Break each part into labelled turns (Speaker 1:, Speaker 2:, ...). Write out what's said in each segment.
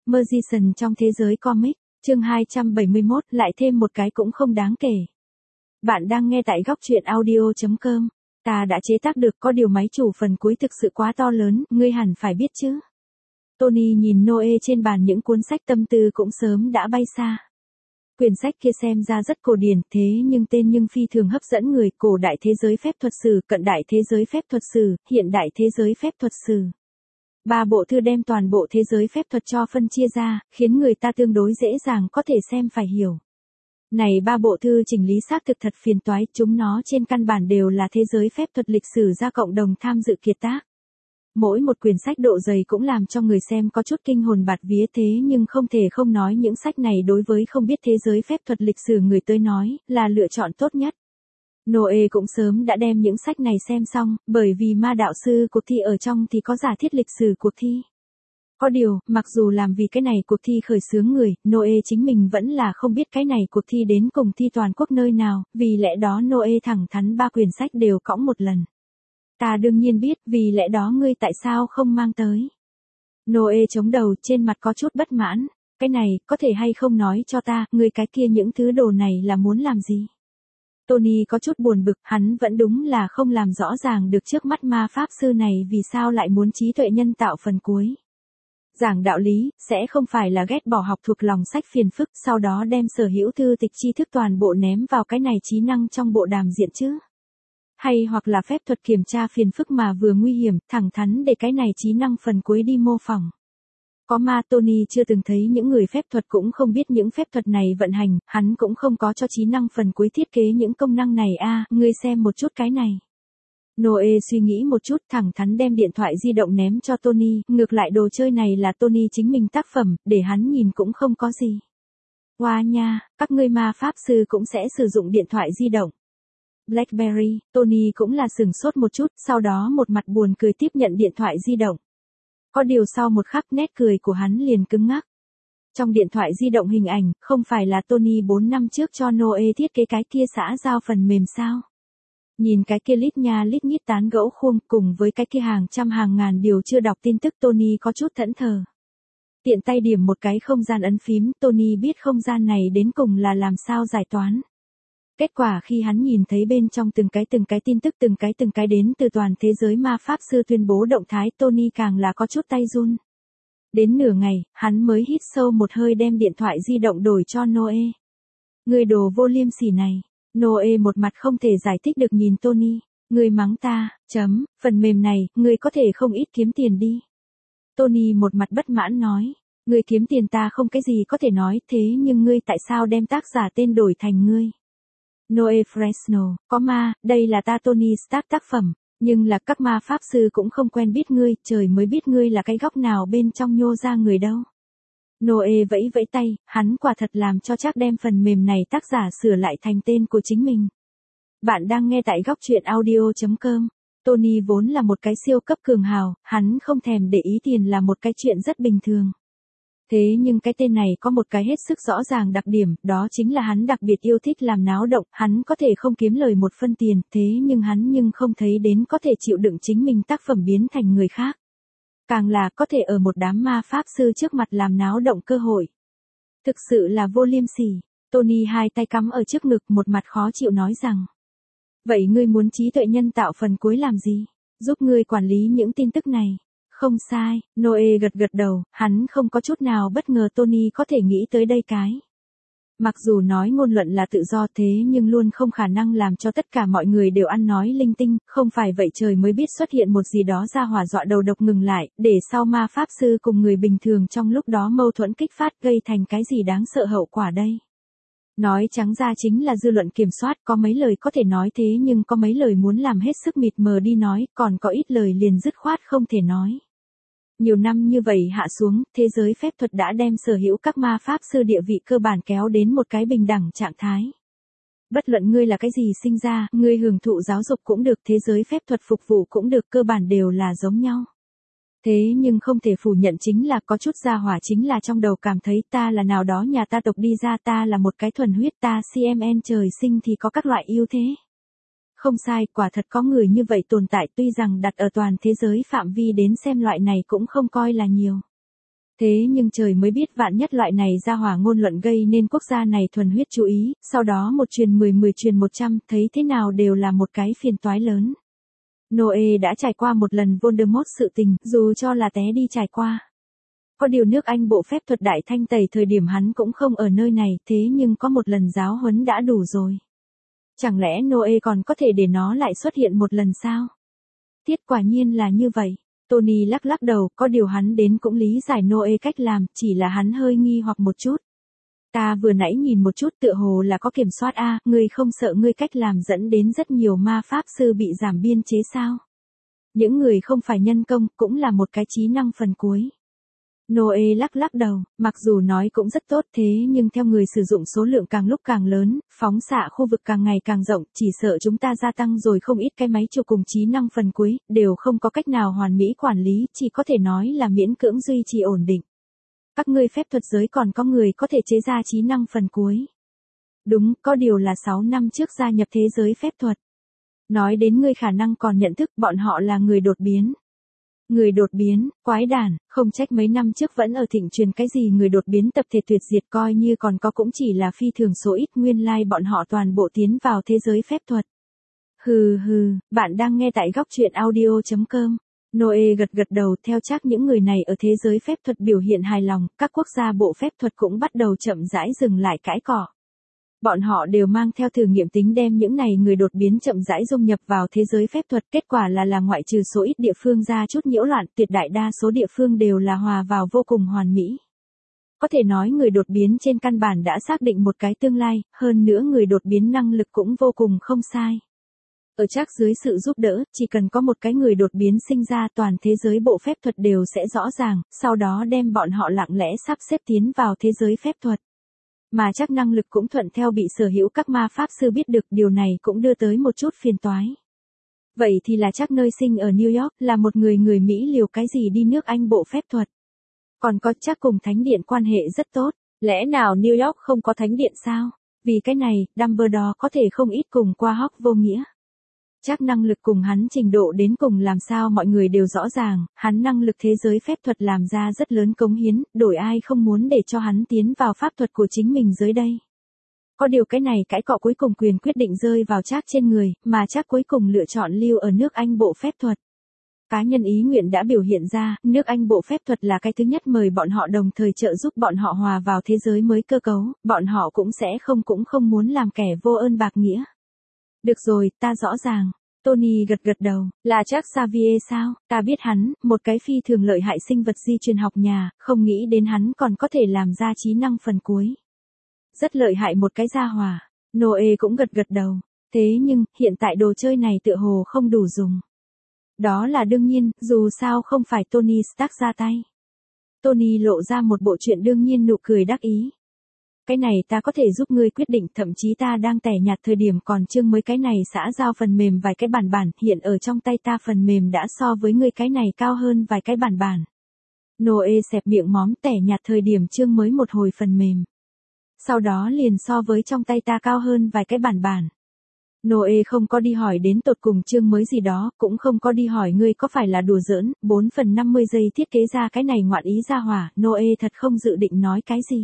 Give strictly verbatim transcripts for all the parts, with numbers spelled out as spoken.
Speaker 1: Magician trong thế giới comic, chương hai trăm bảy mươi mốt, lại thêm một cái cũng không đáng kể. Bạn đang nghe tại góc truyện audio chấm com. Ta đã chế tác được, có điều máy chủ phần cuối thực sự quá to lớn, ngươi hẳn phải biết chứ. Tony nhìn Noe trên bàn những cuốn sách tâm tư cũng sớm đã bay xa. Quyển sách kia xem ra rất cổ điển, thế nhưng tên nhưng phi thường hấp dẫn người, cổ đại thế giới phép thuật sử, cận đại thế giới phép thuật sử, hiện đại thế giới phép thuật sử. Ba bộ thư đem toàn bộ thế giới phép thuật cho phân chia ra, khiến người ta tương đối dễ dàng có thể xem phải hiểu. Này ba bộ thư chỉnh lý xác thực thật phiền toái, chúng nó trên căn bản đều là thế giới phép thuật lịch sử ra cộng đồng tham dự kiệt tác. Mỗi một quyển sách độ dày cũng làm cho người xem có chút kinh hồn bạt vía, thế nhưng không thể không nói những sách này đối với không biết thế giới phép thuật lịch sử người tới nói, là lựa chọn tốt nhất. Noe cũng sớm đã đem những sách này xem xong, bởi vì ma đạo sư cuộc thi ở trong thì có giả thiết lịch sử cuộc thi. Có điều, mặc dù làm vì cái này cuộc thi khởi xướng người, Noe chính mình vẫn là không biết cái này cuộc thi đến cùng thi toàn quốc nơi nào, vì lẽ đó Noe thẳng thắn ba quyển sách đều cõng một lần. Ta đương nhiên biết, vì lẽ đó ngươi tại sao không mang tới. Noe chống đầu, trên mặt có chút bất mãn, cái này, có thể hay không nói cho ta, ngươi cái kia những thứ đồ này là muốn làm gì? Tony có chút buồn bực, hắn vẫn đúng là không làm rõ ràng được trước mắt ma pháp sư này vì sao lại muốn trí tuệ nhân tạo phần cuối. Giảng đạo lý, sẽ không phải là ghét bỏ học thuộc lòng sách phiền phức, sau đó đem sở hữu thư tịch tri thức toàn bộ ném vào cái này trí năng trong bộ đàm diện chứ. Hay hoặc là phép thuật kiểm tra phiền phức mà vừa nguy hiểm, thẳng thắn để cái này trí năng phần cuối đi mô phỏng. Có ma Tony chưa từng thấy những người phép thuật cũng không biết những phép thuật này vận hành, hắn cũng không có cho trí năng phần cuối thiết kế những công năng này a à, ngươi xem một chút cái này. Noe suy nghĩ một chút, thẳng thắn đem điện thoại di động ném cho Tony, ngược lại đồ chơi này là Tony chính mình tác phẩm, để hắn nhìn cũng không có gì. Hoa nha, các ngươi ma pháp sư cũng sẽ sử dụng điện thoại di động. Blackberry, Tony cũng là sửng sốt một chút, sau đó một mặt buồn cười tiếp nhận điện thoại di động. Có điều sau một khắc nét cười của hắn liền cứng ngắc. Trong điện thoại di động hình ảnh, không phải là Tony bốn năm trước cho Noe thiết kế cái kia xã giao phần mềm sao? Nhìn cái kia lít nha lít nhít tán gẫu khuôn cùng với cái kia hàng trăm hàng ngàn điều chưa đọc tin tức, Tony có chút thẫn thờ. Tiện tay điểm một cái không gian ấn phím, Tony biết không gian này đến cùng là làm sao giải toán. Kết quả khi hắn nhìn thấy bên trong từng cái từng cái tin tức từng cái từng cái đến từ toàn thế giới ma pháp sư tuyên bố động thái, Tony càng là có chút tay run. Đến nửa ngày, hắn mới hít sâu một hơi đem điện thoại di động đổi cho Noe. Người đồ vô liêm sỉ này. Noe một mặt không thể giải thích được nhìn Tony. Người mắng ta, chấm, phần mềm này, người có thể không ít kiếm tiền đi. Tony một mặt bất mãn nói. Người kiếm tiền ta không cái gì có thể nói, thế nhưng ngươi tại sao đem tác giả tên đổi thành ngươi? Noe Fresno, có ma, đây là ta Tony Stark tác phẩm, nhưng là các ma pháp sư cũng không quen biết ngươi, trời mới biết ngươi là cái góc nào bên trong nhô ra người đâu. Noe vẫy vẫy tay, hắn quả thật làm cho chắc đem phần mềm này tác giả sửa lại thành tên của chính mình. Bạn đang nghe tại góc truyện audio chấm com. Tony vốn là một cái siêu cấp cường hào, hắn không thèm để ý tiền là một cái chuyện rất bình thường. Thế nhưng cái tên này có một cái hết sức rõ ràng đặc điểm, đó chính là hắn đặc biệt yêu thích làm náo động, hắn có thể không kiếm lời một phân tiền, thế nhưng hắn nhưng không thấy đến có thể chịu đựng chính mình tác phẩm biến thành người khác. Càng là có thể ở một đám ma pháp sư trước mặt làm náo động cơ hội. Thực sự là vô liêm sỉ. Tony hai tay cắm ở trước ngực, một mặt khó chịu nói rằng. Vậy ngươi muốn trí tuệ nhân tạo phần cuối làm gì? Giúp ngươi quản lý những tin tức này. Không sai, Noe gật gật đầu, hắn không có chút nào bất ngờ Tony có thể nghĩ tới đây cái. Mặc dù nói ngôn luận là tự do thế nhưng luôn không khả năng làm cho tất cả mọi người đều ăn nói linh tinh, không phải vậy trời mới biết xuất hiện một gì đó ra hỏa dọa đầu độc ngừng lại, để sau ma pháp sư cùng người bình thường trong lúc đó mâu thuẫn kích phát gây thành cái gì đáng sợ hậu quả đây. Nói trắng ra chính là dư luận kiểm soát, có mấy lời có thể nói thế nhưng có mấy lời muốn làm hết sức mịt mờ đi nói, còn có ít lời liền dứt khoát không thể nói. Nhiều năm như vậy hạ xuống, thế giới phép thuật đã đem sở hữu các ma pháp sư địa vị cơ bản kéo đến một cái bình đẳng trạng thái. Bất luận ngươi là cái gì sinh ra, ngươi hưởng thụ giáo dục cũng được, thế giới phép thuật phục vụ cũng được, cơ bản đều là giống nhau. Thế nhưng không thể phủ nhận chính là có chút gia hỏa chính là trong đầu cảm thấy ta là nào đó nhà ta tộc đi ra, ta là một cái thuần huyết, ta xê em en trời sinh thì có các loại ưu thế. Không sai, quả thật có người như vậy tồn tại, tuy rằng đặt ở toàn thế giới phạm vi đến xem loại này cũng không coi là nhiều. Thế nhưng trời mới biết vạn nhất loại này ra hỏa ngôn luận gây nên quốc gia này thuần huyết chú ý, sau đó một truyền mười mười truyền một trăm, thấy thế nào đều là một cái phiền toái lớn. Noe đã trải qua một lần Voldemort sự tình, dù cho là té đi trải qua. Có điều nước Anh bộ phép thuật đại thanh tẩy thời điểm hắn cũng không ở nơi này, thế nhưng có một lần giáo huấn đã đủ rồi. Chẳng lẽ Noe còn có thể để nó lại xuất hiện một lần sao? Tiết quả nhiên là như vậy. Tony lắc lắc đầu, có điều hắn đến cũng lý giải Noe cách làm, chỉ là hắn hơi nghi hoặc một chút. Ta vừa nãy nhìn một chút tựa hồ là có kiểm soát a, ngươi không sợ ngươi cách làm dẫn đến rất nhiều ma pháp sư bị giảm biên chế sao? Những người không phải nhân công cũng là một cái trí năng phần cuối. Noe lắc lắc đầu, mặc dù nói cũng rất tốt thế nhưng theo người sử dụng số lượng càng lúc càng lớn, phóng xạ khu vực càng ngày càng rộng, chỉ sợ chúng ta gia tăng rồi không ít cái máy chủ cùng trí năng phần cuối, đều không có cách nào hoàn mỹ quản lý, chỉ có thể nói là miễn cưỡng duy trì ổn định. Các ngươi phép thuật giới còn có người có thể chế ra trí năng phần cuối. Đúng, có điều là sáu năm trước gia nhập thế giới phép thuật. Nói đến ngươi khả năng còn nhận thức bọn họ là người đột biến. Người đột biến, quái đản, không trách mấy năm trước vẫn ở thịnh truyền cái gì người đột biến tập thể tuyệt diệt coi như còn có cũng chỉ là phi thường số ít nguyên lai like bọn họ toàn bộ tiến vào thế giới phép thuật. Hừ hừ, bạn đang nghe tại góc truyện audio chấm com. Noe gật gật đầu theo chắc những người này ở thế giới phép thuật biểu hiện hài lòng, các quốc gia bộ phép thuật cũng bắt đầu chậm rãi dừng lại cãi cọ. Bọn họ đều mang theo thử nghiệm tính đem những này người đột biến chậm rãi dung nhập vào thế giới phép thuật, kết quả là là ngoại trừ số ít địa phương ra chút nhiễu loạn, tuyệt đại đa số địa phương đều là hòa vào vô cùng hoàn mỹ. Có thể nói người đột biến trên căn bản đã xác định một cái tương lai, hơn nữa người đột biến năng lực cũng vô cùng không sai. Ở chắc dưới sự giúp đỡ, chỉ cần có một cái người đột biến sinh ra toàn thế giới bộ phép thuật đều sẽ rõ ràng, sau đó đem bọn họ lặng lẽ sắp xếp tiến vào thế giới phép thuật. Mà chắc năng lực cũng thuận theo bị sở hữu các ma pháp sư biết được, điều này cũng đưa tới một chút phiền toái. Vậy thì là chắc nơi sinh ở New York, là một người người Mỹ liều cái gì đi nước Anh bộ phép thuật. Còn có chắc cùng thánh điện quan hệ rất tốt, lẽ nào New York không có thánh điện sao? Vì cái này, Dumbledore có thể không ít cùng qua Hóc vô nghĩa. Chắc năng lực cùng hắn trình độ đến cùng làm sao mọi người đều rõ ràng, hắn năng lực thế giới phép thuật làm ra rất lớn cống hiến, đổi ai không muốn để cho hắn tiến vào pháp thuật của chính mình dưới đây. Có điều cái này cãi cọ cuối cùng quyền quyết định rơi vào Trác trên người, mà Trác cuối cùng lựa chọn lưu ở nước Anh bộ phép thuật. Cá nhân ý nguyện đã biểu hiện ra, nước Anh bộ phép thuật là cái thứ nhất mời bọn họ đồng thời trợ giúp bọn họ hòa vào thế giới mới cơ cấu, bọn họ cũng sẽ không cũng không muốn làm kẻ vô ơn bạc nghĩa. Được rồi, ta rõ ràng. Tony gật gật đầu, là Trác Xavier sao, ta biết hắn, một cái phi thường lợi hại sinh vật di truyền học nhà, không nghĩ đến hắn còn có thể làm ra trí năng phần cuối. Rất lợi hại một cái gia hỏa. Noe cũng gật gật đầu. Thế nhưng, hiện tại đồ chơi này tựa hồ không đủ dùng. Đó là đương nhiên, dù sao không phải Tony Stark ra tay. Tony lộ ra một bộ chuyện đương nhiên nụ cười đắc ý. Cái này ta có thể giúp ngươi quyết định, thậm chí ta đang tẻ nhạt thời điểm còn chương mới cái này xã giao phần mềm vài cái bản bản, hiện ở trong tay ta phần mềm đã so với ngươi cái này cao hơn vài cái bản bản. Noe xẹp miệng móm, tẻ nhạt thời điểm chương mới một hồi phần mềm. Sau đó liền so với trong tay ta cao hơn vài cái bản bản. Noe không có đi hỏi đến tột cùng chương mới gì đó, cũng không có đi hỏi ngươi có phải là đùa giỡn, bốn phần năm mươi giây thiết kế ra cái này ngoạn ý ra hỏa, Noe thật không dự định nói cái gì.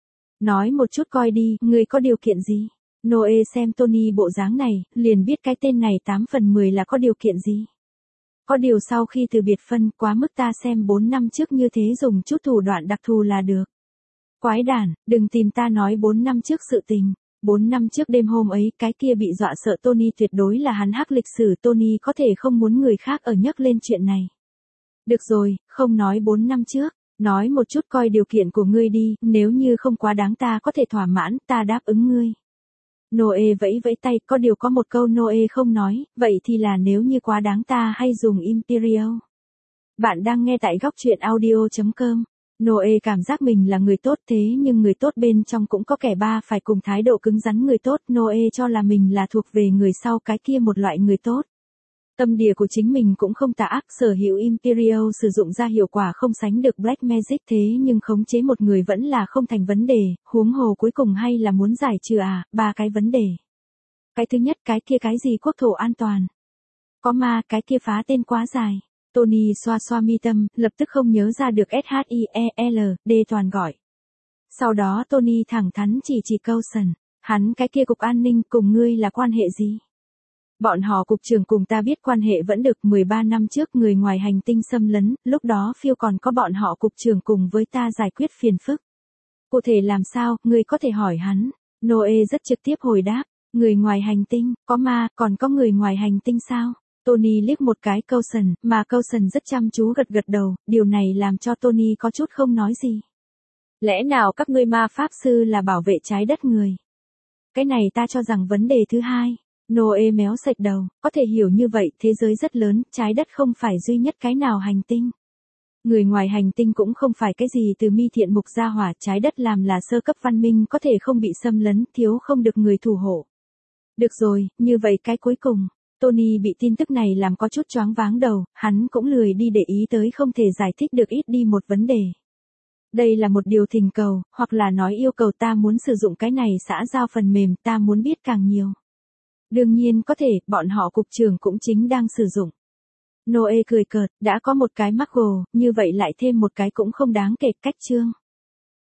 Speaker 1: Nói một chút coi đi, ngươi có điều kiện gì? Noe xem Tony bộ dáng này, liền biết cái tên này tám phần mười là có điều kiện gì. Có điều sau khi từ biệt phân, quá mức ta xem bốn năm trước như thế dùng chút thủ đoạn đặc thù là được. Quái đản, đừng tìm ta nói bốn năm trước sự tình. bốn năm trước đêm hôm ấy, cái kia bị dọa sợ Tony tuyệt đối là hắn hắc lịch sử, Tony có thể không muốn người khác ở nhắc lên chuyện này. Được rồi, không nói bốn năm trước. Nói một chút coi điều kiện của ngươi đi, nếu như không quá đáng ta có thể thỏa mãn, ta đáp ứng ngươi. Noe vẫy vẫy tay, có điều có một câu Noe không nói, vậy thì là nếu như quá đáng ta hay dùng Imperial. Bạn đang nghe tại góc truyện audio chấm com. Noe cảm giác mình là người tốt thế nhưng người tốt bên trong cũng có kẻ ba phải cùng thái độ cứng rắn người tốt. Noe cho là mình là thuộc về người sau cái kia một loại người tốt. Tâm địa của chính mình cũng không tà ác, sở hữu Imperial sử dụng ra hiệu quả không sánh được Black Magic thế nhưng khống chế một người vẫn là không thành vấn đề, huống hồ cuối cùng hay là muốn giải trừ à, ba cái vấn đề. Cái thứ nhất cái kia cái gì quốc thổ an toàn. Có ma cái kia phá tên quá dài. Tony xoa xoa mi tâm, lập tức không nhớ ra được S H I E L D toàn gọi. Sau đó Tony thẳng thắn chỉ chỉ Coulson, hắn cái kia cục an ninh cùng ngươi là quan hệ gì? Bọn họ cục trưởng cùng ta biết quan hệ vẫn được mười ba năm trước người ngoài hành tinh xâm lấn, lúc đó phiêu còn có bọn họ cục trưởng cùng với ta giải quyết phiền phức. Cụ thể làm sao, ngươi có thể hỏi hắn. Noe rất trực tiếp hồi đáp, người ngoài hành tinh, có ma, còn có người ngoài hành tinh sao? Tony liếc một cái Coulson, mà Coulson rất chăm chú gật gật đầu, điều này làm cho Tony có chút không nói gì. Lẽ nào các ngươi ma pháp sư là bảo vệ trái đất người? Cái này ta cho rằng vấn đề thứ hai. Noe méo sạch đầu, có thể hiểu như vậy, thế giới rất lớn, trái đất không phải duy nhất cái nào hành tinh. Người ngoài hành tinh cũng không phải cái gì từ mi thiện mục gia hỏa, trái đất làm là sơ cấp văn minh có thể không bị xâm lấn, thiếu không được người thủ hộ. Được rồi, như vậy cái cuối cùng, Tony bị tin tức này làm có chút choáng váng đầu, hắn cũng lười đi để ý tới không thể giải thích được ít đi một vấn đề. Đây là một điều thỉnh cầu, hoặc là nói yêu cầu ta muốn sử dụng cái này xã giao phần mềm, ta muốn biết càng nhiều. Đương nhiên có thể, bọn họ cục trưởng cũng chính đang sử dụng. Noe cười cợt, đã có một cái Margo, như vậy lại thêm một cái cũng không đáng kể, cách chương.